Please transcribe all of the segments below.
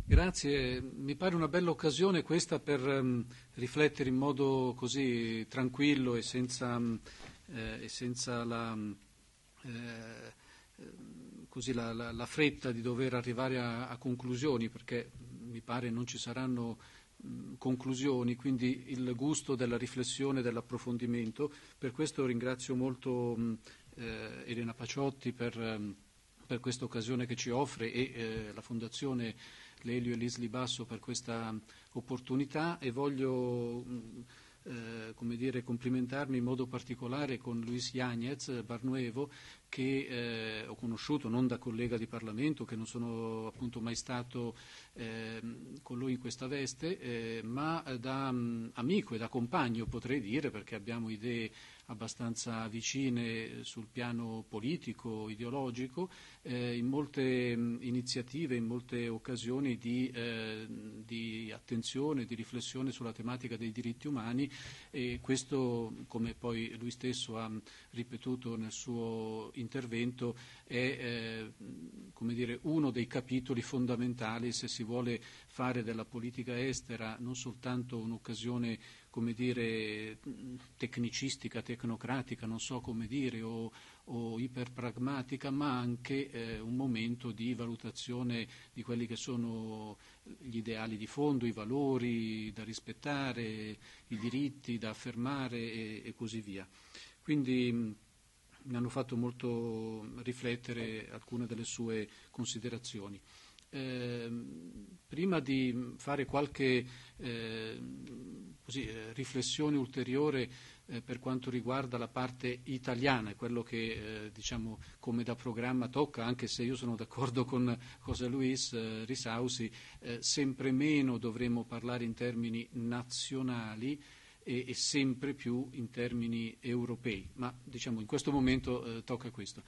Grazie, mi pare una bella occasione questa per riflettere in modo così tranquillo e senza la fretta di dover arrivare a conclusioni, perché mi pare non ci saranno conclusioni, quindi il gusto della riflessione, dell'approfondimento. Per questo ringrazio molto Elena Paciotti per questa occasione che ci offre e la Fondazione Lelio e Lisli Basso per questa opportunità, e voglio complimentarmi in modo particolare con Luis Yáñez Barnuevo, che ho conosciuto non da collega di Parlamento, che non sono appunto mai stato con lui in questa veste, ma da amico e da compagno, potrei dire, perché abbiamo idee abbastanza vicine sul piano politico, ideologico, in molte iniziative, in molte occasioni di attenzione, di riflessione sulla tematica dei diritti umani, e questo, come poi lui stesso ha ripetuto nel suo intervento, è uno dei capitoli fondamentali se si vuole fare della politica estera non soltanto un'occasione tecnicistica, tecnocratica, non so come dire, o iperpragmatica, ma anche un momento di valutazione di quelli che sono gli ideali di fondo, i valori da rispettare, i diritti da affermare e così via. Quindi mi hanno fatto molto riflettere alcune delle sue considerazioni. Prima di fare qualche riflessione ulteriore per quanto riguarda la parte italiana, quello che come da programma tocca, anche se io sono d'accordo con José Luis Risausi, sempre meno dovremo parlare in termini nazionali e sempre più in termini europei, ma in questo momento tocca questo.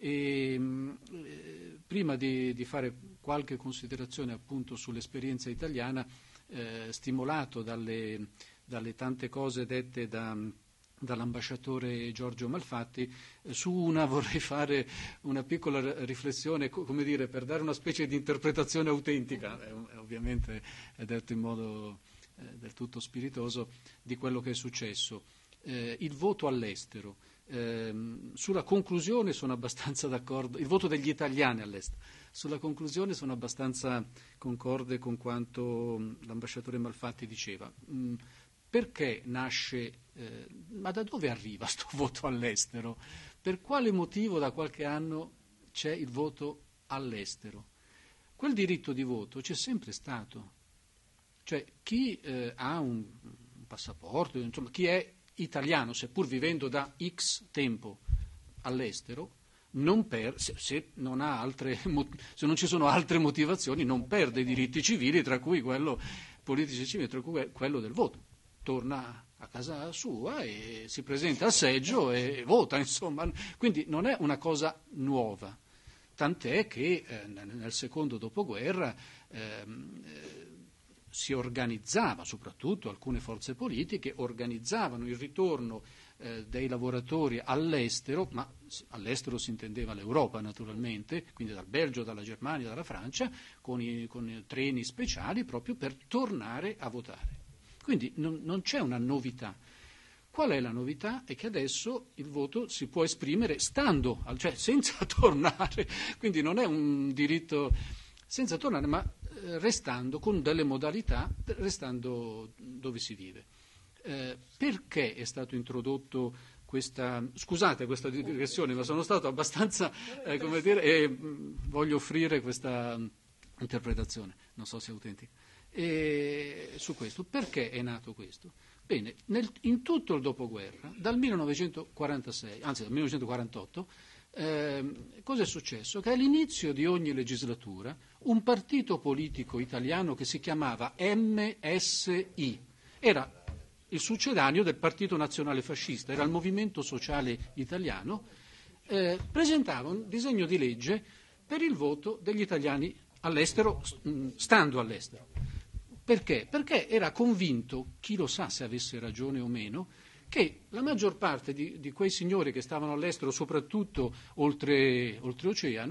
Prima di fare qualche considerazione appunto sull'esperienza italiana, stimolato dalle tante cose dette dall'ambasciatore Giorgio Malfatti, su una vorrei fare una piccola riflessione, per dare una specie di interpretazione autentica, ovviamente è detto in modo del tutto spiritoso, di quello che è successo. Il voto all'estero. Sulla conclusione sono abbastanza d'accordo, il voto degli italiani all'estero. Sulla conclusione sono abbastanza concorde con quanto l'ambasciatore Malfatti diceva. Perché nasce, ma da dove arriva sto voto all'estero? Per quale motivo da qualche anno c'è il voto all'estero? Quel diritto di voto c'è sempre stato. Cioè chi ha un passaporto, insomma chi è italiano, seppur vivendo da X tempo all'estero, se non ci sono altre motivazioni, non perde i diritti civili, tra cui quello politici civili, tra cui quello del voto. Torna a casa sua e si presenta al seggio e vota, insomma. Quindi non è una cosa nuova, tant'è che nel secondo dopoguerra si organizzava, soprattutto alcune forze politiche organizzavano il ritorno dei lavoratori all'estero, ma all'estero si intendeva l'Europa naturalmente, quindi dal Belgio, dalla Germania, dalla Francia, con i treni speciali proprio per tornare a votare. Quindi non c'è una novità. Qual è la novità? È che adesso il voto si può esprimere stando, cioè senza tornare, quindi non è un diritto senza tornare, ma restando con delle modalità, restando dove si vive. Perché è stato introdotto scusate questa digressione, ma sono stato abbastanza, e voglio offrire questa interpretazione, non so se è autentica. E su questo, perché è nato questo? Bene, in tutto il dopoguerra, dal 1946, anzi dal 1948, cosa è successo? Che all'inizio di ogni legislatura un partito politico italiano che si chiamava MSI, era il succedaneo del Partito Nazionale Fascista, era il Movimento Sociale Italiano, presentava un disegno di legge per il voto degli italiani all'estero, stando all'estero. Perché? Perché era convinto, chi lo sa se avesse ragione o meno, che la maggior parte di quei signori che stavano all'estero, soprattutto oltreoceano,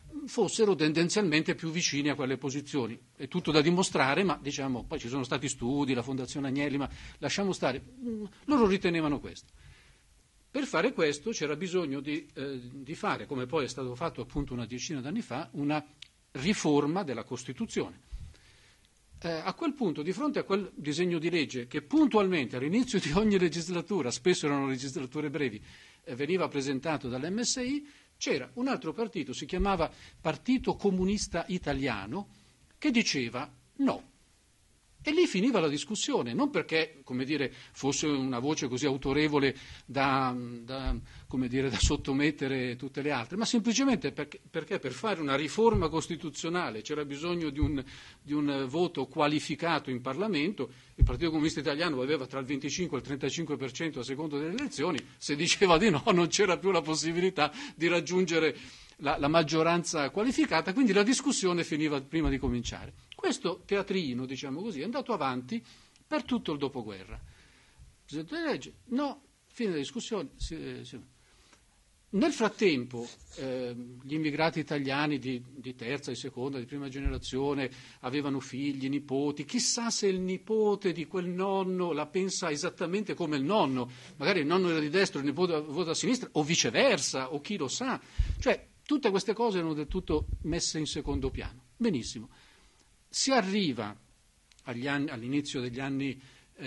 fossero tendenzialmente più vicini a quelle posizioni. È tutto da dimostrare, ma diciamo, poi ci sono stati studi, la Fondazione Agnelli, ma lasciamo stare. Loro ritenevano questo. Per fare questo c'era bisogno di fare, come poi è stato fatto appunto una decina d'anni fa, una riforma della Costituzione. A quel punto, di fronte a quel disegno di legge che puntualmente all'inizio di ogni legislatura, spesso erano legislature brevi, veniva presentato dall'MSI, c'era un altro partito, si chiamava Partito Comunista Italiano, che diceva no. E lì finiva la discussione, non perché, come dire, fosse una voce così autorevole da sottomettere tutte le altre, ma semplicemente perché per fare una riforma costituzionale c'era bisogno di un voto qualificato in Parlamento. Il Partito Comunista Italiano aveva tra il 25 e il 35% a seconda delle elezioni, se diceva di no non c'era più la possibilità di raggiungere la maggioranza qualificata, quindi la discussione finiva prima di cominciare. Questo teatrino, diciamo così, è andato avanti per tutto il dopoguerra. Presidente di legge, no, fine della discussione. Nel frattempo gli immigrati italiani di terza, di seconda, di prima generazione avevano figli, nipoti, chissà se il nipote di quel nonno la pensa esattamente come il nonno, magari il nonno era di destra, il nipote vota a sinistra, o viceversa, o chi lo sa. Cioè, tutte queste cose erano del tutto messe in secondo piano. Benissimo. Si arriva all'inizio degli anni,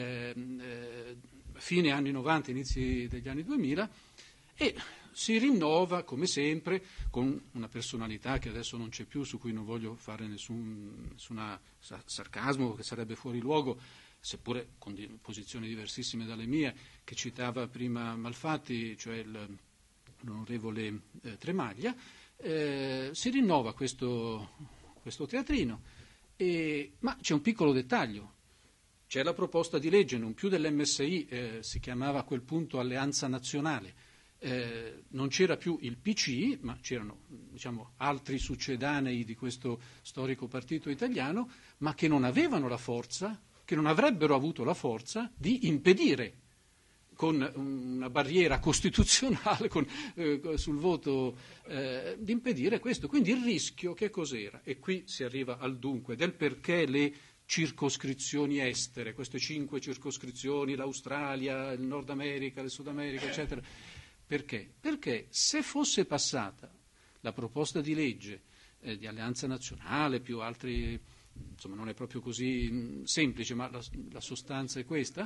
fine anni 90, inizi degli anni 2000, e si rinnova, come sempre, con una personalità che adesso non c'è più, su cui non voglio fare nessun sarcasmo, che sarebbe fuori luogo, seppure con posizioni diversissime dalle mie, che citava prima Malfatti, cioè l'onorevole Tremaglia. Si rinnova questo teatrino, ma c'è un piccolo dettaglio. C'è la proposta di legge, non più dell'MSI, si chiamava a quel punto Alleanza Nazionale, non c'era più il PC, ma c'erano, diciamo, altri succedanei di questo storico partito italiano, ma che non avevano la forza, che non avrebbero avuto la forza di impedire, con una barriera costituzionale sul voto, di impedire questo. Quindi il rischio che cos'era? E qui si arriva al dunque del perché le circoscrizioni estere, queste 5 circoscrizioni, l'Australia, il Nord America, il Sud America, eccetera. Perché? Perché se fosse passata la proposta di legge di Alleanza Nazionale più altri, insomma non è proprio così semplice, ma la sostanza è questa,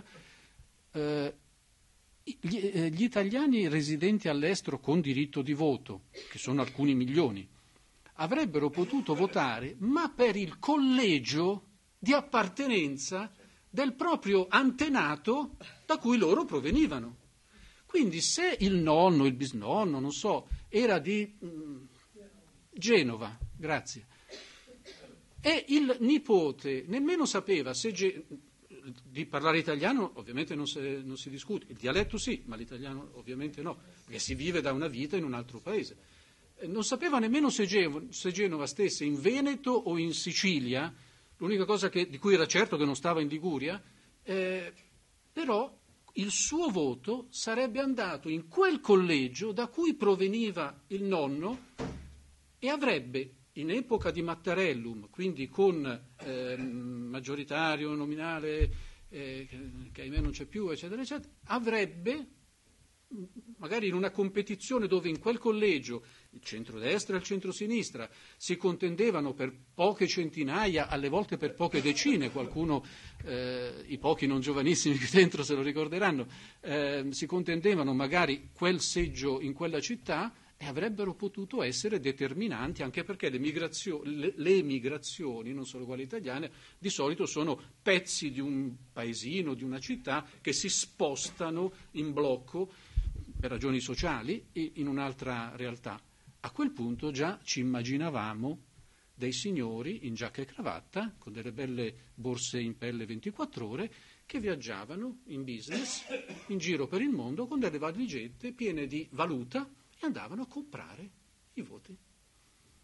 gli italiani residenti all'estero con diritto di voto, che sono alcuni milioni, avrebbero potuto votare, ma per il collegio di appartenenza del proprio antenato da cui loro provenivano. Quindi se il nonno, il bisnonno, non so, era di Genova, grazie, e il nipote nemmeno sapeva se di parlare italiano, ovviamente non si discute, il dialetto sì, ma l'italiano ovviamente no, perché si vive da una vita in un altro paese. Non sapeva nemmeno se Genova stesse in Veneto o in Sicilia, l'unica cosa di cui era certo che non stava in Liguria, però il suo voto sarebbe andato in quel collegio da cui proveniva il nonno e avrebbe, in epoca di Mattarellum, quindi con maggioritario, nominale, che ahimè non c'è più, eccetera, eccetera, avrebbe, magari in una competizione dove in quel collegio il centrodestra e il centrosinistra si contendevano per poche centinaia, alle volte per poche decine, qualcuno, i pochi non giovanissimi qui dentro se lo ricorderanno, si contendevano magari quel seggio in quella città, e avrebbero potuto essere determinanti, anche perché le emigrazioni, non solo quelle italiane, di solito sono pezzi di un paesino, di una città, che si spostano in blocco per ragioni sociali e in un'altra realtà. A quel punto già ci immaginavamo dei signori in giacca e cravatta, con delle belle borse in pelle 24 ore, che viaggiavano in business in giro per il mondo con delle valigette piene di valuta e andavano a comprare i voti.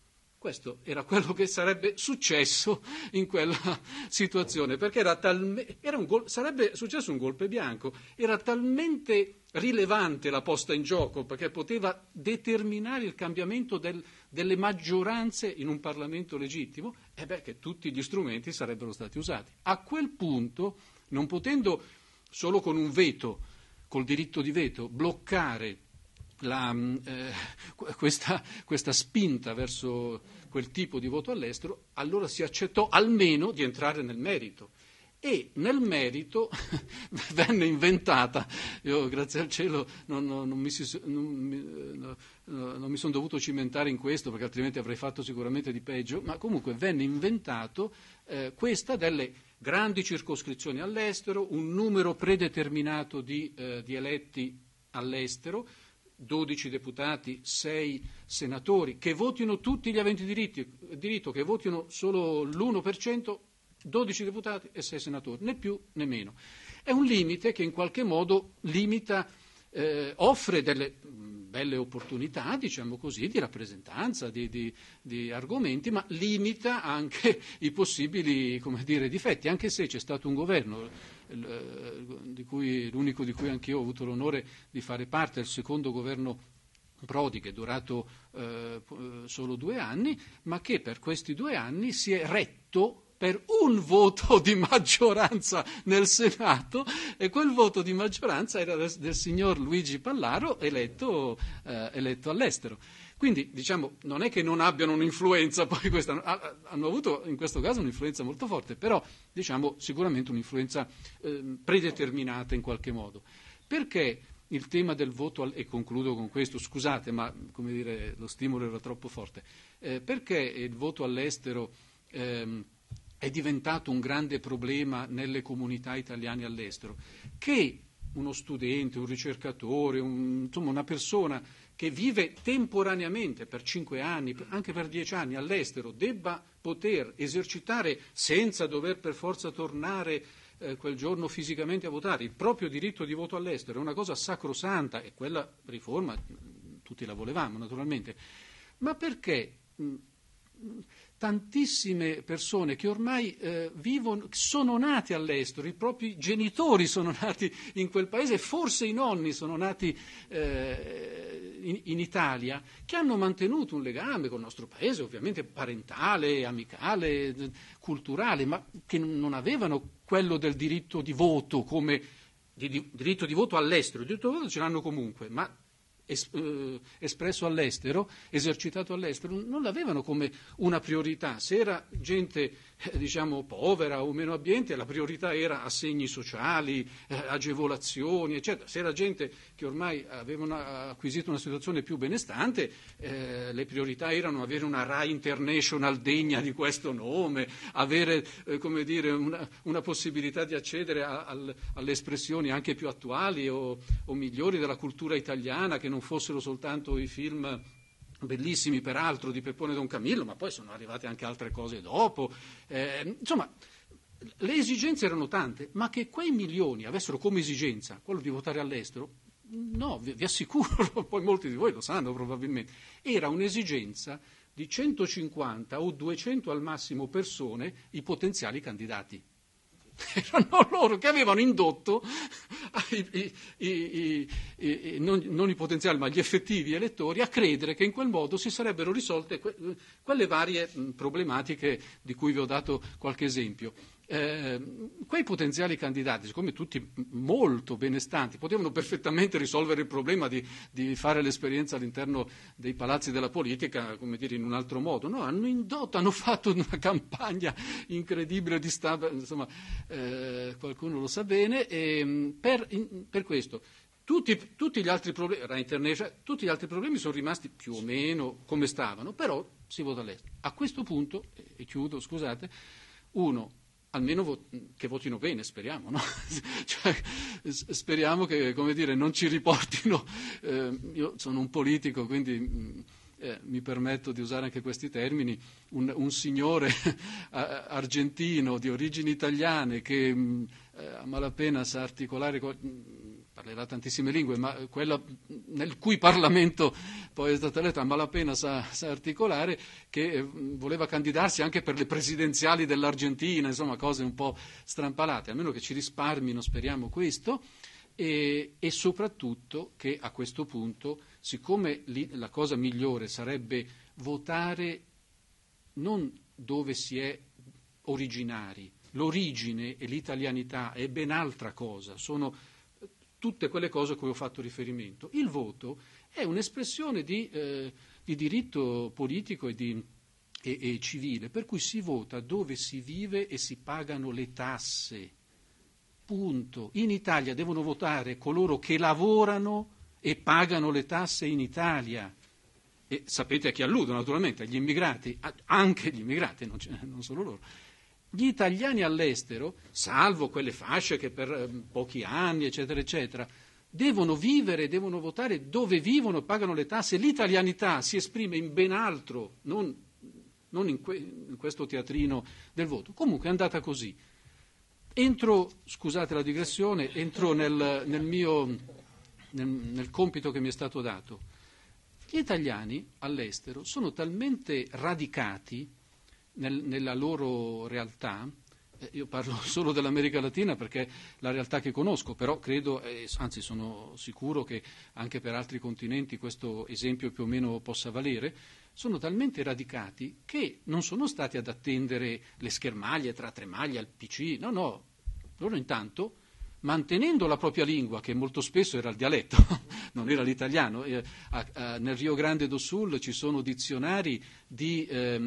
Questo era quello che sarebbe successo in quella situazione, perché sarebbe successo un golpe bianco, era talmente rilevante la posta in gioco, perché poteva determinare il cambiamento delle maggioranze in un Parlamento legittimo, che tutti gli strumenti sarebbero stati usati. A quel punto, non potendo solo con un veto, col diritto di veto, bloccare questa spinta verso quel tipo di voto all'estero, allora si accettò almeno di entrare nel merito. E nel merito venne inventata, io grazie al cielo non mi sono dovuto cimentare in questo, perché altrimenti avrei fatto sicuramente di peggio, ma comunque venne inventato questa delle grandi circoscrizioni all'estero, un numero predeterminato di eletti all'estero, 12 deputati, 6 senatori, che votino tutti gli aventi diritto, che votino solo l'1%, 12 deputati e 6 senatori, né più né meno. È un limite che in qualche modo limita, offre delle belle opportunità, diciamo così, di rappresentanza, di argomenti, ma limita anche i possibili, come dire, difetti, anche se c'è stato un governo l'unico di cui anch'io ho avuto l'onore di fare parte, il secondo governo Prodi, che è durato solo 2 anni, ma che per questi 2 anni si è retto per un voto di maggioranza nel Senato, e quel voto di maggioranza era del signor Luigi Pallaro, eletto all'estero. Quindi, diciamo, non è che non abbiano un'influenza, poi hanno avuto in questo caso un'influenza molto forte, però, diciamo, sicuramente un'influenza predeterminata in qualche modo. Perché il tema del voto, e concludo con questo, scusate, ma come dire, lo stimolo era troppo forte, perché il voto all'estero è diventato un grande problema nelle comunità italiane all'estero? Che uno studente, un ricercatore, insomma una persona che vive temporaneamente per 5 anni, anche per 10 anni all'estero, debba poter esercitare, senza dover per forza tornare quel giorno fisicamente a votare, il proprio diritto di voto all'estero, è una cosa sacrosanta, e quella riforma tutti la volevamo naturalmente. Ma perché tantissime persone che ormai sono nati all'estero, i propri genitori sono nati in quel paese, forse i nonni sono nati in Italia, che hanno mantenuto un legame con il nostro paese, ovviamente parentale, amicale, culturale, ma che non avevano quello del diritto di voto come diritto di voto all'estero. Il diritto di voto ce l'hanno comunque, ma espresso all'estero, esercitato all'estero, non l'avevano come una priorità. Se era gente diciamo povera o meno abbiente, la priorità era assegni sociali, agevolazioni, eccetera. Se era gente che ormai aveva acquisito una situazione più benestante, le priorità erano avere una RAI International degna di questo nome, avere come dire, una possibilità di accedere alle espressioni anche più attuali o migliori della cultura italiana, che non fossero soltanto i film bellissimi peraltro di Peppone Don Camillo, ma poi sono arrivate anche altre cose dopo. Insomma, le esigenze erano tante, ma che quei milioni avessero come esigenza quello di votare all'estero, no, vi assicuro, poi molti di voi lo sanno probabilmente, era un'esigenza di 150 o 200 al massimo persone i potenziali candidati. Erano loro che avevano indotto non i potenziali ma gli effettivi elettori a credere che in quel modo si sarebbero risolte quelle varie problematiche di cui vi ho dato qualche esempio. Quei potenziali candidati, siccome tutti molto benestanti, potevano perfettamente risolvere il problema di fare l'esperienza all'interno dei palazzi della politica, come dire, in un altro modo. No, hanno fatto una campagna incredibile di stampa, insomma, qualcuno lo sa bene, e per questo tutti gli altri problemi, tutti gli altri problemi sono rimasti più o meno come stavano, però si vota all'estero. A questo punto, e chiudo, scusate, almeno che votino bene, speriamo, no? Cioè, speriamo che, come dire, non ci riportino. Io sono un politico, quindi mi permetto di usare anche questi termini. Un signore argentino di origini italiane che a malapena sa articolare parlerà tantissime lingue, ma quella nel cui Parlamento poi è stata eletta a malapena sa articolare, che voleva candidarsi anche per le presidenziali dell'Argentina, insomma cose un po' strampalate, a meno che ci risparmino, speriamo questo, e soprattutto che a questo punto, siccome la cosa migliore sarebbe votare non dove si è originari, l'origine e l'italianità è ben altra cosa, sono tutte quelle cose a cui ho fatto riferimento. Il voto è un'espressione di diritto politico e civile, per cui si vota dove si vive e si pagano le tasse. Punto. In Italia devono votare coloro che lavorano e pagano le tasse in Italia. E sapete a chi alludo, naturalmente, agli immigrati, anche gli immigrati, non solo loro. Gli italiani all'estero, salvo quelle fasce che per pochi anni, eccetera, eccetera, devono vivere, devono votare dove vivono e pagano le tasse. L'italianità si esprime in ben altro, non in questo teatrino del voto. Comunque è andata così. Scusate la digressione, entro nel compito che mi è stato dato. Gli italiani all'estero sono talmente radicati nella loro realtà, io parlo solo dell'America Latina perché è la realtà che conosco, però credo, anzi sono sicuro che anche per altri continenti questo esempio più o meno possa valere, sono talmente radicati che non sono stati ad attendere le schermaglie tra Tremaglia e il PC, no, loro intanto, mantenendo la propria lingua, che molto spesso era il dialetto, non era l'italiano, nel Rio Grande do Sul ci sono dizionari di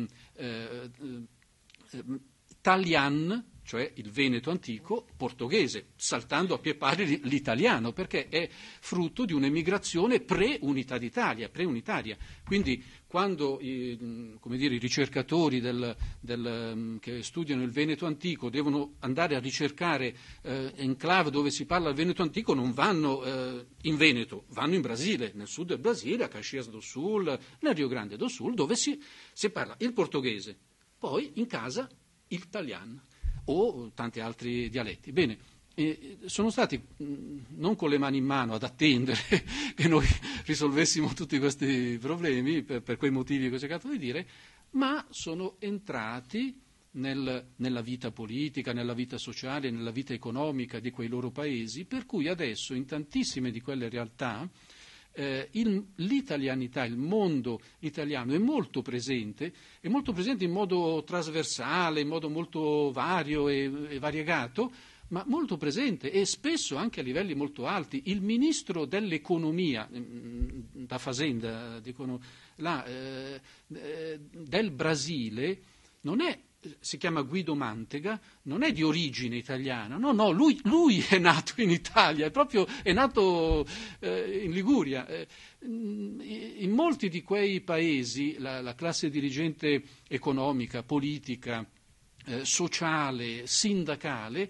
Talian, cioè il Veneto antico, portoghese, saltando a pie pari l'italiano, perché è frutto di un'emigrazione pre-unitaria. Quindi quando i ricercatori che studiano il Veneto antico devono andare a ricercare enclave dove si parla il Veneto antico, non vanno in Veneto, vanno in Brasile, nel sud del Brasile, a Caxias do Sul, nel Rio Grande do Sul, dove si parla il portoghese, poi in casa il italiano o tanti altri dialetti. Bene, sono stati non con le mani in mano ad attendere che noi risolvessimo tutti questi problemi per quei motivi che ho cercato di dire, ma sono entrati nella vita politica, nella vita sociale, nella vita economica di quei loro paesi, per cui adesso in tantissime di quelle realtà l'italianità, il mondo italiano è molto presente in modo trasversale, in modo molto vario e variegato, ma molto presente e spesso anche a livelli molto alti. Il ministro dell'economia, da Fazenda, dicono là, del Brasile, si chiama Guido Mantega, non è di origine italiana, no, lui è nato in Italia, è nato in Liguria. In molti di quei paesi la classe dirigente economica, politica, sociale, sindacale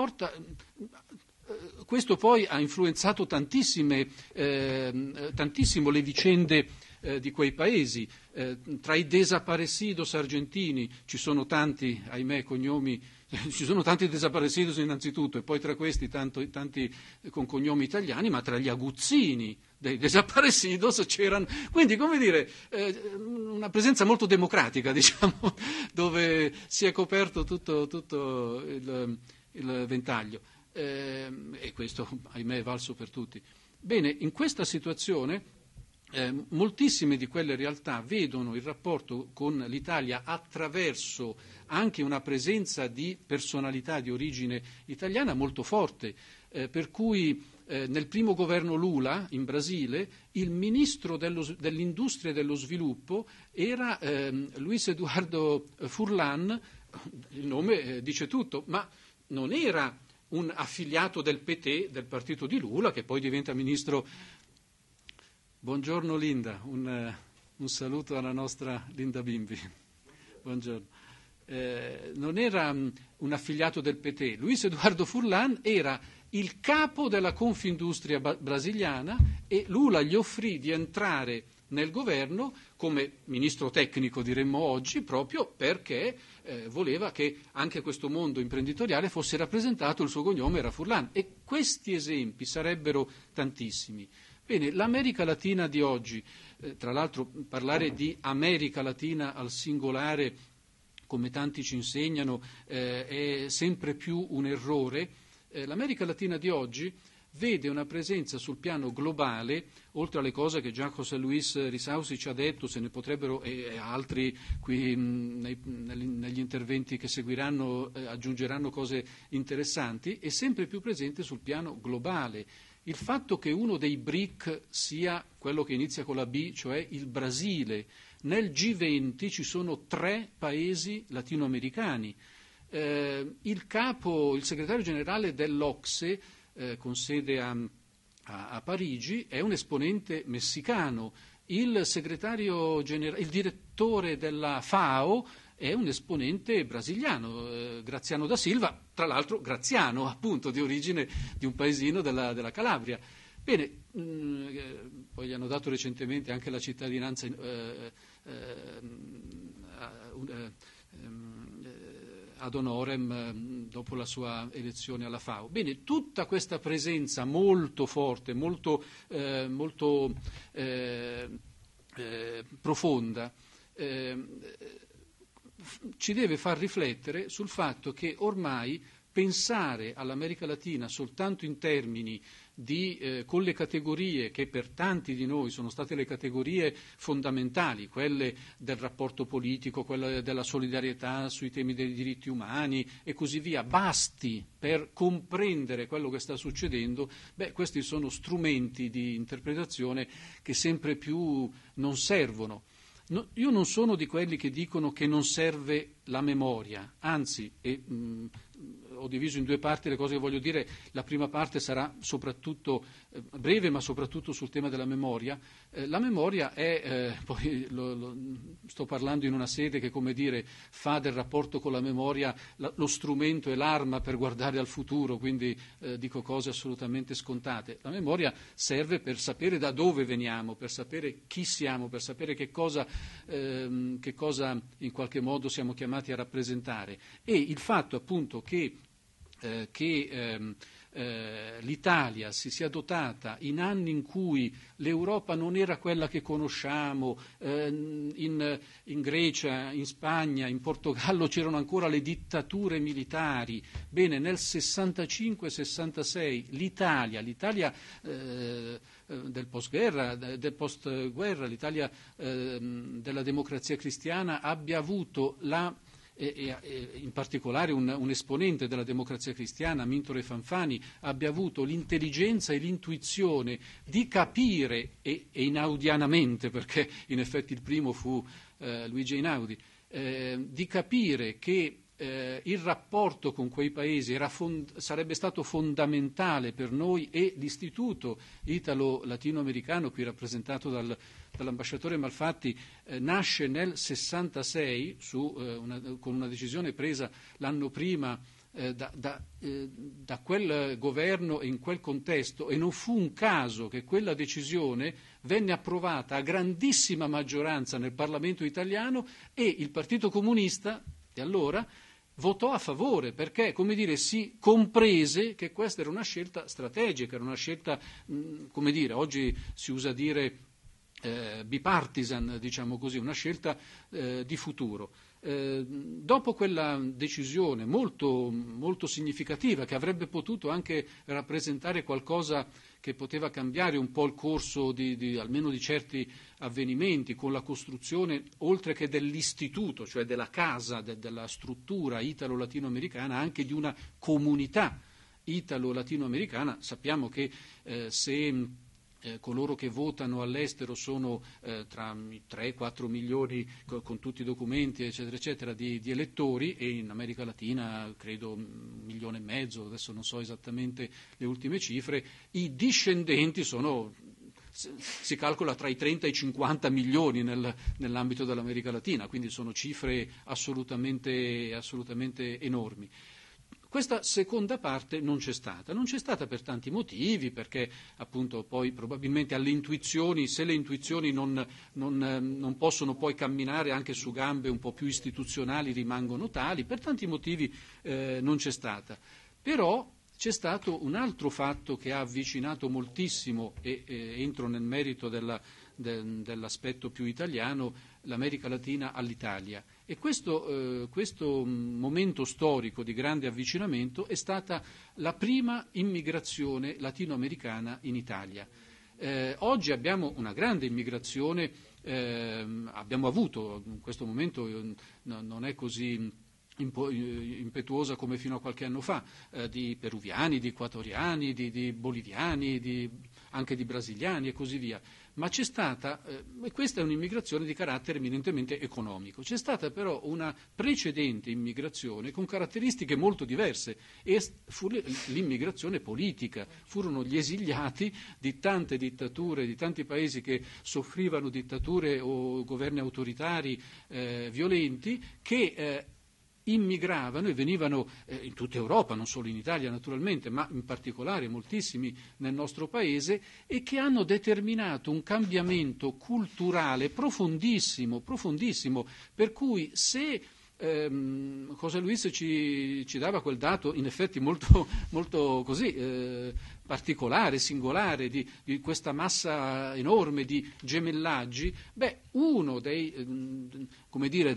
questo poi ha influenzato tantissimo le vicende di quei paesi. Tra i desaparecidos argentini ci sono tanti, ahimè, cognomi, ci sono tanti desaparecidos innanzitutto e poi tra questi tanti con cognomi italiani, ma tra gli aguzzini dei desaparecidos c'erano, quindi come dire, una presenza molto democratica, diciamo, dove si è coperto tutto il ventaglio, e questo ahimè è valso per tutti. Bene, in questa situazione moltissime di quelle realtà vedono il rapporto con l'Italia attraverso anche una presenza di personalità di origine italiana molto forte, per cui nel primo governo Lula in Brasile il ministro dell'industria e dello sviluppo era Luis Eduardo Furlan, il nome dice tutto, ma non era un affiliato del PT, del partito di Lula, che poi diventa ministro. Buongiorno Linda, un saluto alla nostra Linda Bimbi. Buongiorno. Non era un affiliato del PT, Luis Eduardo Furlan era il capo della Confindustria brasiliana e Lula gli offrì di entrare nel governo come ministro tecnico, diremmo oggi, proprio perché voleva che anche questo mondo imprenditoriale fosse rappresentato, il suo cognome era Furlan. E questi esempi sarebbero tantissimi. Bene, l'America Latina di oggi, tra l'altro parlare di America Latina al singolare, come tanti ci insegnano, è sempre più un errore. L'America Latina di oggi vede una presenza sul piano globale, oltre alle cose che già José Luis Risausi ci ha detto, se ne potrebbero e altri qui negli interventi che seguiranno aggiungeranno cose interessanti, è sempre più presente sul piano globale. Il fatto che uno dei BRIC sia quello che inizia con la B, cioè il Brasile, nel G20 ci sono 3 paesi latinoamericani. Il segretario generale dell'OCSE, con sede a Parigi, è un esponente messicano. Il direttore della FAO è un esponente brasiliano, Graziano da Silva, tra l'altro graziano, appunto, di origine di un paesino della Calabria. Bene, poi gli hanno dato recentemente anche la cittadinanza ad honorem dopo la sua elezione alla FAO. Bene, tutta questa presenza molto forte, molto profonda, ci deve far riflettere sul fatto che ormai pensare all'America Latina soltanto in termini con le categorie che per tanti di noi sono state le categorie fondamentali, quelle del rapporto politico, quelle della solidarietà sui temi dei diritti umani e così via, basti per comprendere quello che sta succedendo, questi sono strumenti di interpretazione che sempre più non servono. No, io non sono di quelli che dicono che non serve la memoria, anzi, ho diviso in 2 parti le cose che voglio dire. La prima parte sarà soprattutto breve, ma soprattutto sul tema della memoria. La memoria è, poi sto parlando in una sede che, come dire, fa del rapporto con la memoria lo strumento e l'arma per guardare al futuro, quindi dico cose assolutamente scontate. La memoria serve per sapere da dove veniamo, per sapere chi siamo, per sapere che cosa in qualche modo siamo chiamati a rappresentare. E il fatto appunto che l'Italia si sia dotata in anni in cui l'Europa non era quella che conosciamo, in Grecia, in Spagna, in Portogallo c'erano ancora le dittature militari. Bene, nel 65-66 l'Italia del postguerra, l'Italia della democrazia cristiana abbia avuto in particolare un esponente della democrazia cristiana, Mintore Fanfani, abbia avuto l'intelligenza e l'intuizione di capire, e inaudianamente, perché in effetti il primo fu Luigi Einaudi, di capire che il rapporto con quei paesi sarebbe stato fondamentale per noi, e l'istituto italo-latinoamericano, qui rappresentato dall'ambasciatore Malfatti, nasce nel 66 con una decisione presa l'anno prima da quel governo e in quel contesto, e non fu un caso che quella decisione venne approvata a grandissima maggioranza nel Parlamento italiano, e il Partito Comunista di allora votò a favore, perché, come dire, si comprese che questa era una scelta strategica, era una scelta, come dire, oggi si usa dire bipartisan, diciamo così, una scelta di futuro. Dopo quella decisione molto, molto significativa, che avrebbe potuto anche rappresentare qualcosa che poteva cambiare un po' il corso almeno di certi avvenimenti, con la costruzione, oltre che dell'istituto, cioè della casa, della struttura italo-latinoamericana, anche di una comunità italo-latinoamericana. Sappiamo che se coloro che votano all'estero sono tra i 3-4 milioni con tutti i documenti eccetera eccetera di elettori, e in America Latina credo 1,5 milioni, adesso non so esattamente le ultime cifre, i discendenti si calcola tra i 30 e i 50 milioni nell'ambito dell'America Latina, quindi sono cifre assolutamente enormi. Questa seconda parte non c'è stata per tanti motivi, perché appunto poi probabilmente alle intuizioni, se le intuizioni non possono poi camminare anche su gambe un po' più istituzionali, rimangono tali, per tanti motivi non c'è stata. Però c'è stato un altro fatto che ha avvicinato moltissimo, e entro nel merito dell'aspetto più italiano, l'America Latina all'Italia. E questo momento storico di grande avvicinamento è stata la prima immigrazione latinoamericana in Italia. Oggi abbiamo una grande immigrazione, abbiamo avuto, in questo momento non è così impetuosa come fino a qualche anno fa, di peruviani, di equatoriani, di boliviani, anche di brasiliani e così via. Ma c'è stata, e questa è un'immigrazione di carattere eminentemente economico, c'è stata però una precedente immigrazione con caratteristiche molto diverse, e fu l'immigrazione politica. Furono gli esiliati di tante dittature, di tanti paesi che soffrivano dittature o governi autoritari violenti, che immigravano e venivano in tutta Europa, non solo in Italia naturalmente, ma in particolare moltissimi nel nostro paese, e che hanno determinato un cambiamento culturale profondissimo, per cui se José Luis ci dava quel dato in effetti molto così particolare, singolare, di questa massa enorme di gemellaggi, uno dei, come dire,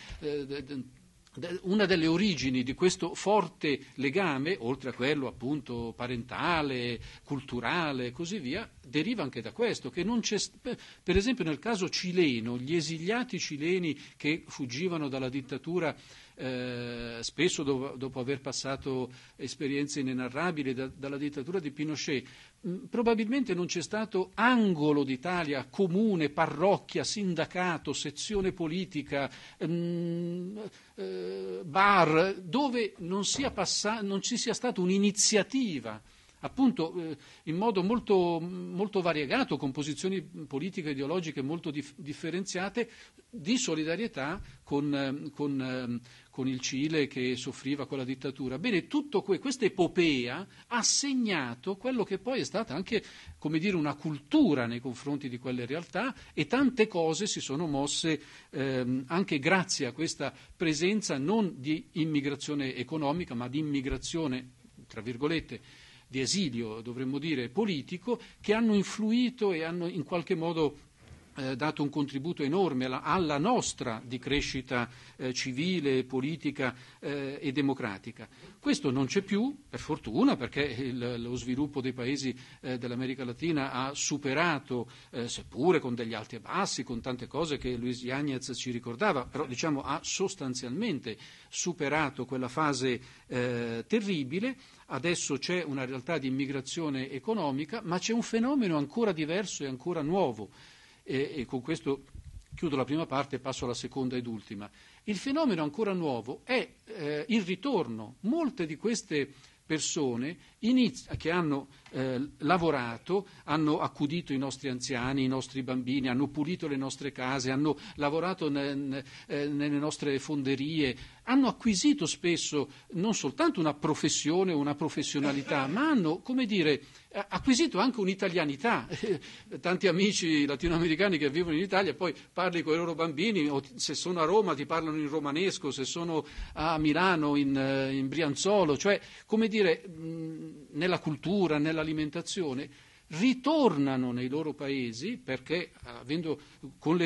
una delle origini di questo forte legame, oltre a quello appunto parentale, culturale e così via, deriva anche da questo, che non c'è, per esempio nel caso cileno, gli esiliati cileni che fuggivano dalla dittatura, spesso dopo aver passato esperienze inenarrabili dalla dittatura di Pinochet, probabilmente non c'è stato angolo d'Italia, comune, parrocchia, sindacato, sezione politica, bar, dove non ci sia stata un'iniziativa, appunto in modo molto variegato, con posizioni politiche e ideologiche molto differenziate, di solidarietà con il Cile che soffriva quella dittatura. Bene, tutto questa epopea ha segnato quello che poi è stata anche, come dire, una cultura nei confronti di quelle realtà, e tante cose si sono mosse anche grazie a questa presenza non di immigrazione economica, ma di immigrazione, tra virgolette, di esilio, dovremmo dire, politico, che hanno influito e hanno in qualche modo dato un contributo enorme alla nostra di crescita civile, politica e democratica. Questo non c'è più, per fortuna, perché lo sviluppo dei paesi dell'America Latina ha superato, seppure con degli alti e bassi, con tante cose che Luis Yáñez ci ricordava, però diciamo ha sostanzialmente superato quella fase terribile. Adesso c'è una realtà di immigrazione economica, ma c'è un fenomeno ancora diverso e ancora nuovo. E con questo chiudo la prima parte e passo alla seconda ed ultima. Il fenomeno ancora nuovo è il ritorno. Molte di queste persone che hanno lavorato, hanno accudito i nostri anziani, i nostri bambini, hanno pulito le nostre case, hanno lavorato nelle nostre fonderie, hanno acquisito spesso non soltanto una professione o una professionalità, ma hanno, come dire, acquisito anche un'italianità. Tanti amici latinoamericani che vivono in Italia, poi parli con i loro bambini, o se sono a Roma ti parlano in romanesco, se sono a Milano in brianzolo, cioè, come dire, nella cultura, nell'alimentazione, ritornano nei loro paesi perché con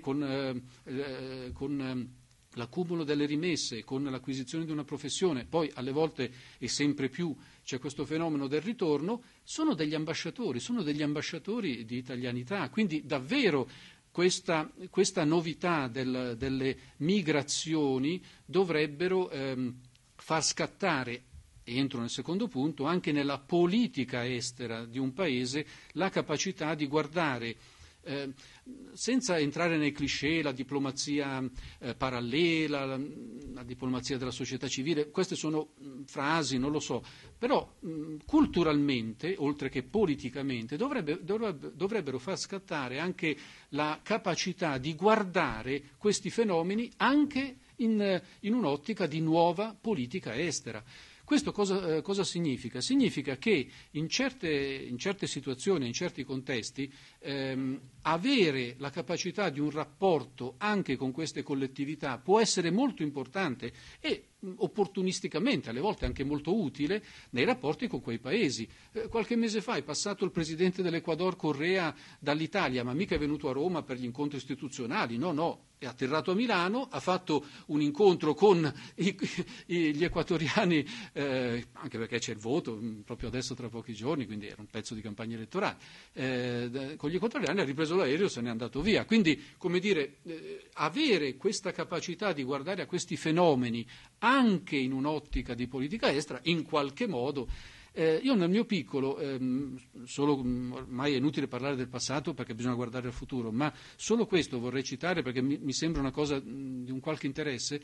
l'accumulo delle rimesse, con l'acquisizione di una professione, poi alle volte e sempre più c'è questo fenomeno del ritorno, sono degli ambasciatori di italianità. Quindi davvero questa novità delle migrazioni dovrebbero far scattare, e entro nel secondo punto, anche nella politica estera di un paese la capacità di guardare, senza entrare nei cliché, la diplomazia parallela, la diplomazia della società civile, queste sono frasi, non lo so, però culturalmente, oltre che politicamente, dovrebbero far scattare anche la capacità di guardare questi fenomeni anche in un'ottica di nuova politica estera. Questo cosa significa? Significa che in certe situazioni, in certi contesti, avere la capacità di un rapporto anche con queste collettività può essere molto importante e opportunisticamente, alle volte anche molto utile, nei rapporti con quei paesi. Qualche mese fa è passato il presidente dell'Ecuador Correa dall'Italia, ma mica è venuto a Roma per gli incontri istituzionali, no, è atterrato a Milano, ha fatto un incontro con gli equatoriani, anche perché c'è il voto proprio adesso tra pochi giorni, quindi era un pezzo di campagna elettorale, con gli equatoriani ha ripreso l'aereo e se n'è andato via. Quindi, come dire, avere questa capacità di guardare a questi fenomeni anche in un'ottica di politica estera, in qualche modo. Io nel mio piccolo, ormai è inutile parlare del passato perché bisogna guardare al futuro, ma solo questo vorrei citare perché mi sembra una cosa di un qualche interesse.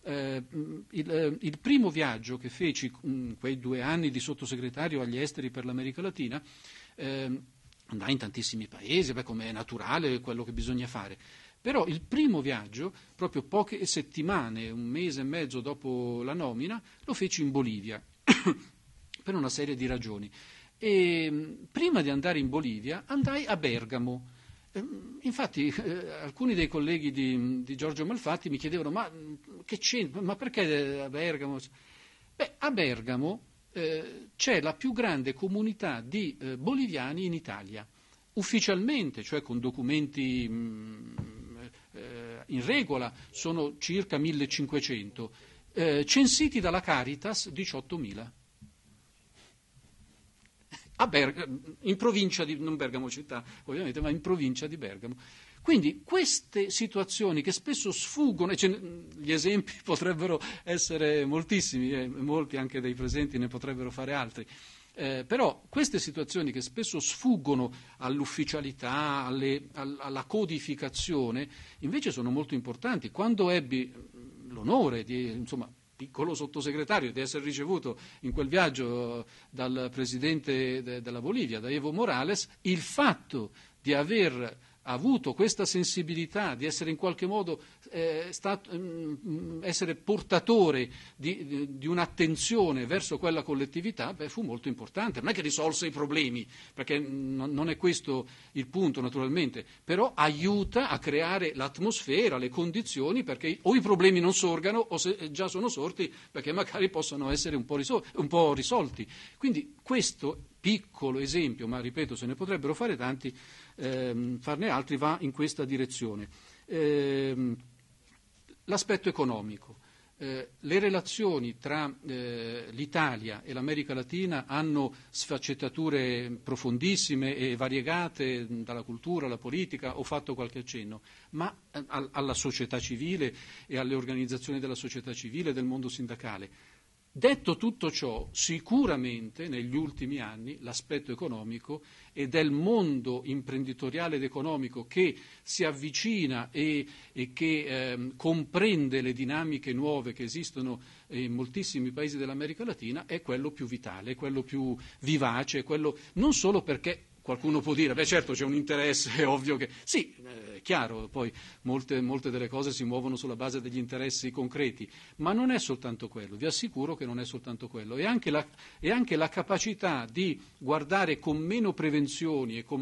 Il primo viaggio che feci, quei 2 anni di sottosegretario agli esteri per l'America Latina, andai in tantissimi paesi, come è naturale quello che bisogna fare. Però il primo viaggio, proprio poche settimane, 1 mese e mezzo dopo la nomina, lo feci in Bolivia, per una serie di ragioni. E prima di andare in Bolivia andai a Bergamo. Infatti alcuni dei colleghi di Giorgio Malfatti mi chiedevano ma che c'entra, ma perché a Bergamo? A Bergamo c'è la più grande comunità di boliviani in Italia, ufficialmente, cioè con documenti in regola, sono circa 1500, censiti dalla Caritas 18.000. In provincia di, non Bergamo città ovviamente, ma in provincia di Bergamo. Quindi queste situazioni che spesso sfuggono, gli esempi potrebbero essere moltissimi, molti anche dei presenti ne potrebbero fare altri, però queste situazioni che spesso sfuggono all'ufficialità, alla codificazione, invece sono molto importanti. Quando ebbi l'onore di, piccolo sottosegretario, di essere ricevuto in quel viaggio dal presidente della Bolivia, da Evo Morales, il fatto di aver avuto questa sensibilità, di essere in qualche modo essere portatore di un'attenzione verso quella collettività, fu molto importante. Non è che risolse i problemi, perché non è questo il punto naturalmente, però aiuta a creare l'atmosfera, le condizioni perché o i problemi non sorgano o se già sono sorti perché magari possono essere un po' risolti. Quindi questo piccolo esempio, ma ripeto se ne potrebbero fare tanti, farne altri, va in questa direzione. L'aspetto economico. Le relazioni tra l'Italia e l'America Latina hanno sfaccettature profondissime e variegate, dalla cultura alla politica, ho fatto qualche accenno, ma alla società civile e alle organizzazioni della società civile e del mondo sindacale. Detto tutto ciò, sicuramente negli ultimi anni l'aspetto economico e del mondo imprenditoriale ed economico che si avvicina e che comprende le dinamiche nuove che esistono in moltissimi paesi dell'America Latina è quello più vitale, quello più vivace, quello non solo perché qualcuno può dire, certo c'è un interesse, è ovvio che... Sì, è chiaro, poi molte delle cose si muovono sulla base degli interessi concreti, ma non è soltanto quello, vi assicuro che non è soltanto quello, è anche la capacità di guardare con meno prevenzioni e con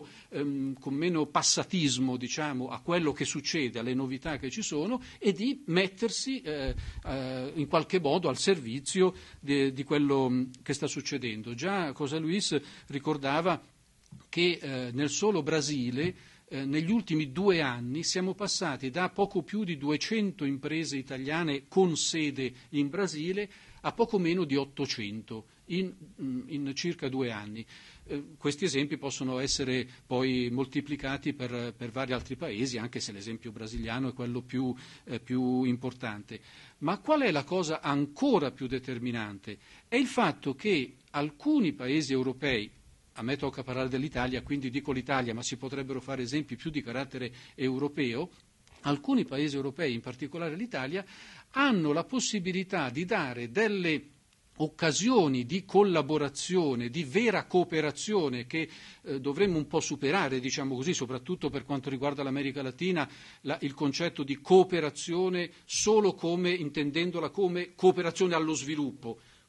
meno passatismo, a quello che succede, alle novità che ci sono e di mettersi in qualche modo al servizio di quello che sta succedendo. Già José Luis ricordava che nel solo Brasile negli ultimi 2 anni siamo passati da poco più di 200 imprese italiane con sede in Brasile a poco meno di 800 in circa 2 anni. Questi esempi possono essere poi moltiplicati per vari altri paesi, anche se l'esempio brasiliano è quello più importante. Ma qual è la cosa ancora più determinante? È il fatto che alcuni paesi europei, a me tocca parlare dell'Italia, quindi dico l'Italia, ma si potrebbero fare esempi più di carattere europeo, alcuni paesi europei, in particolare l'Italia, hanno la possibilità di dare delle occasioni di collaborazione, di vera cooperazione che dovremmo un po' superare, diciamo così, soprattutto per quanto riguarda l'America Latina, il concetto di cooperazione solo intendendola come cooperazione allo sviluppo.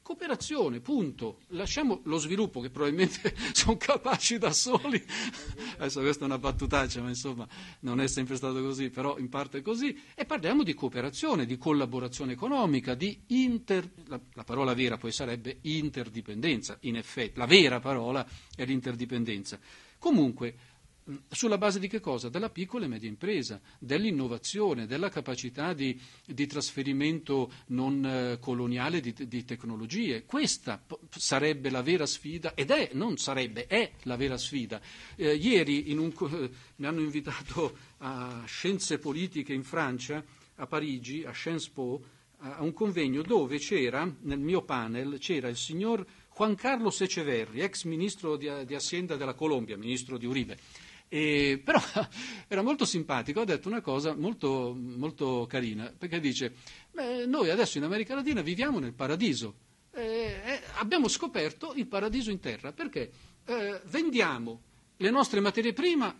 Cooperazione, punto. Lasciamo lo sviluppo, che probabilmente sono capaci da soli. Adesso questa è una battutaccia, ma insomma non è sempre stato così, però in parte è così. E parliamo di cooperazione, di collaborazione economica, di la parola vera poi sarebbe interdipendenza, in effetti. La vera parola è l'interdipendenza. Comunque, sulla base di che cosa? Della piccola e media impresa, dell'innovazione, della capacità di trasferimento non coloniale di tecnologie. Questa sarebbe la vera sfida, ed è la vera sfida. Ieri mi hanno invitato a Scienze Politiche in Francia, a Parigi, a Sciences Po, a un convegno dove nel mio panel, c'era il signor Juan Carlos Echeverri, ex ministro di Hacienda della Colombia, ministro di Uribe. Però era molto simpatico, ha detto una cosa molto, molto carina, perché dice: noi adesso in America Latina viviamo nel paradiso, abbiamo scoperto il paradiso in terra, perché vendiamo le nostre materie prime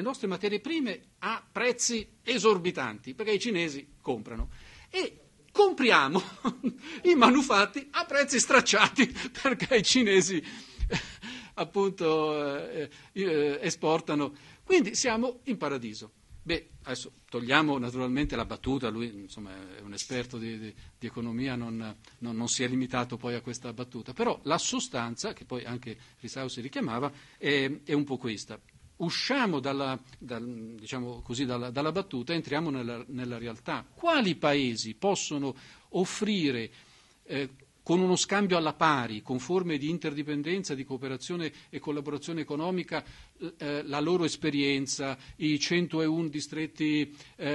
a prezzi esorbitanti, perché i cinesi comprano, e compriamo i manufatti a prezzi stracciati, perché i cinesi appunto esportano, quindi siamo in paradiso. Adesso togliamo naturalmente la battuta, lui insomma è un esperto di economia, non si è limitato poi a questa battuta, però la sostanza, che poi anche Risaus si richiamava, è un po' questa. Usciamo dalla battuta e entriamo nella realtà. Quali paesi possono offrire con uno scambio alla pari, con forme di interdipendenza, di cooperazione e collaborazione economica, la loro esperienza, i 101 distretti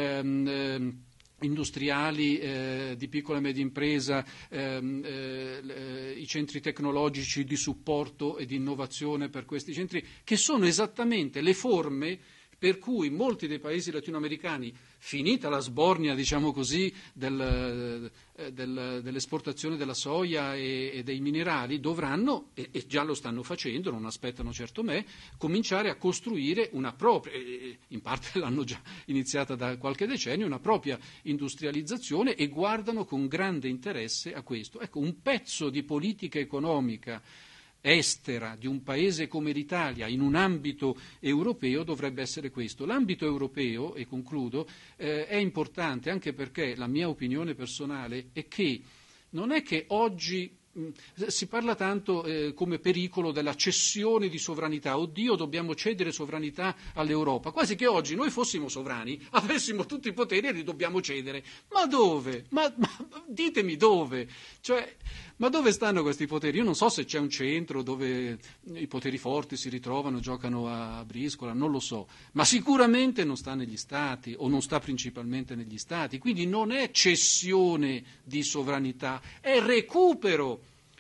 industriali di piccola e media impresa, i centri tecnologici di supporto e di innovazione per questi centri, che sono esattamente le forme per cui molti dei paesi latinoamericani, finita la sbornia, diciamo così, dell'esportazione della soia e dei minerali, dovranno, e già lo stanno facendo, non aspettano certo me, cominciare a costruire una propria, in parte l'hanno già iniziata da qualche decennio, una propria industrializzazione, e guardano con grande interesse a questo. Ecco, un pezzo di politica economica estera di un paese come l'Italia in un ambito europeo dovrebbe essere questo. L'ambito europeo, e concludo, è importante anche perché la mia opinione personale è che non è che oggi si parla tanto come pericolo della cessione di sovranità. Oddio, dobbiamo cedere sovranità all'Europa. Quasi che oggi noi fossimo sovrani, avessimo tutti i poteri e li dobbiamo cedere. Ma dove? Ma ditemi dove? Ma dove stanno questi poteri? Io non so se c'è un centro dove i poteri forti si ritrovano, giocano a briscola, non lo so. Ma sicuramente non sta negli Stati, o non sta principalmente negli Stati. Quindi non è cessione di sovranità, è recupero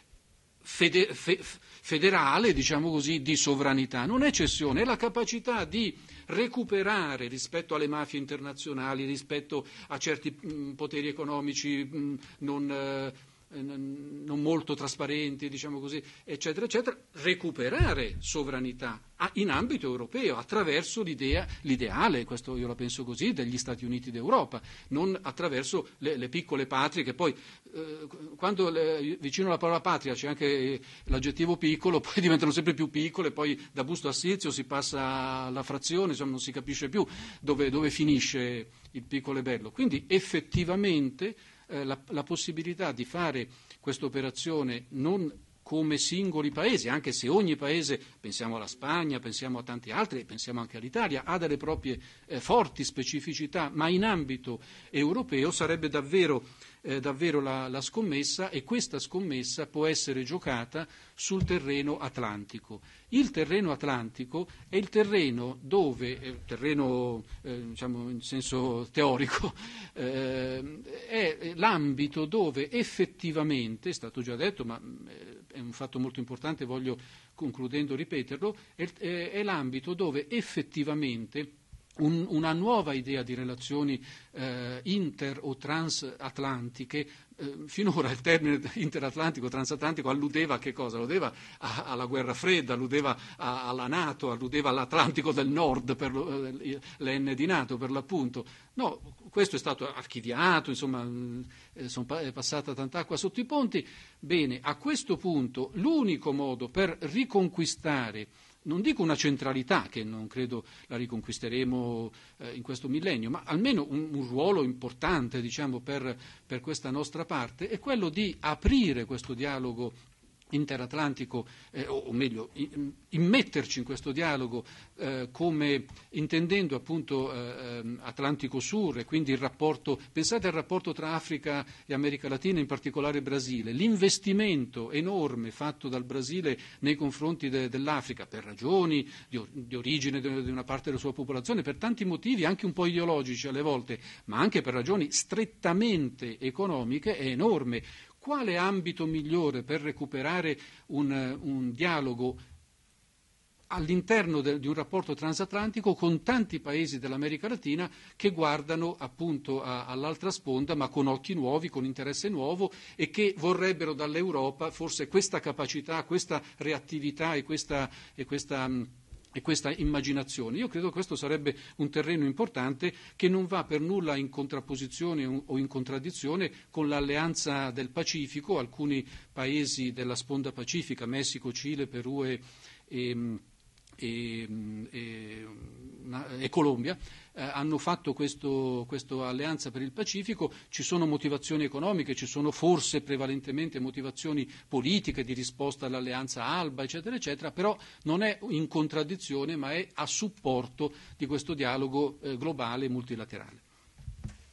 federale, diciamo così, di sovranità. Non è cessione, è la capacità di recuperare rispetto alle mafie internazionali, rispetto a certi poteri economici non molto trasparenti, diciamo così, eccetera, eccetera, recuperare sovranità in ambito europeo attraverso l'ideale, questo io la penso così, degli Stati Uniti d'Europa, non attraverso le piccole patrie, che poi quando vicino alla parola patria c'è anche l'aggettivo piccolo, poi diventano sempre più piccole, poi da Busto Arsizio si passa alla frazione, insomma non si capisce più dove finisce il piccolo e bello. Quindi effettivamente la possibilità di fare questa operazione non come singoli paesi, anche se ogni paese, pensiamo alla Spagna, pensiamo a tanti altri, pensiamo anche all'Italia, ha delle proprie forti specificità, ma in ambito europeo sarebbe davvero la scommessa, e questa scommessa può essere giocata sul terreno atlantico. Il terreno atlantico è il terreno dove, diciamo in senso teorico, è l'ambito dove effettivamente, è stato già detto, ma è un fatto molto importante, voglio concludendo ripeterlo, è l'ambito dove effettivamente una nuova idea di relazioni inter o transatlantiche finora il termine interatlantico, transatlantico alludeva a che cosa? Alludeva alla guerra fredda, alludeva alla NATO, alludeva all'Atlantico del Nord, per l'N di NATO per l'appunto. No, questo è stato archiviato, insomma, è passata tanta acqua sotto i ponti. Bene, a questo punto l'unico modo per riconquistare, non dico una centralità, che non credo la riconquisteremo in questo millennio, ma almeno un ruolo importante, diciamo, per questa nostra parte, è quello di aprire questo dialogo interatlantico, o meglio, immetterci in questo dialogo come intendendo appunto Atlantico Sur, e quindi il rapporto, pensate al rapporto tra Africa e America Latina, in particolare Brasile, l'investimento enorme fatto dal Brasile nei confronti dell'Africa per ragioni di origine di una parte della sua popolazione, per tanti motivi anche un po' ideologici alle volte, ma anche per ragioni strettamente economiche, è enorme. Quale ambito migliore per recuperare un dialogo all'interno di un rapporto transatlantico con tanti paesi dell'America Latina che guardano appunto all'altra sponda, ma con occhi nuovi, con interesse nuovo, e che vorrebbero dall'Europa forse questa capacità, questa reattività e questa immaginazione. Io credo che questo sarebbe un terreno importante che non va per nulla in contrapposizione o in contraddizione con l'alleanza del Pacifico. Alcuni paesi della sponda pacifica, Messico, Cile, Perù e Colombia, hanno fatto questa alleanza per il Pacifico. Ci sono motivazioni economiche, ci sono forse prevalentemente motivazioni politiche di risposta all'alleanza ALBA, eccetera, eccetera, però non è in contraddizione, ma è a supporto di questo dialogo globale multilaterale.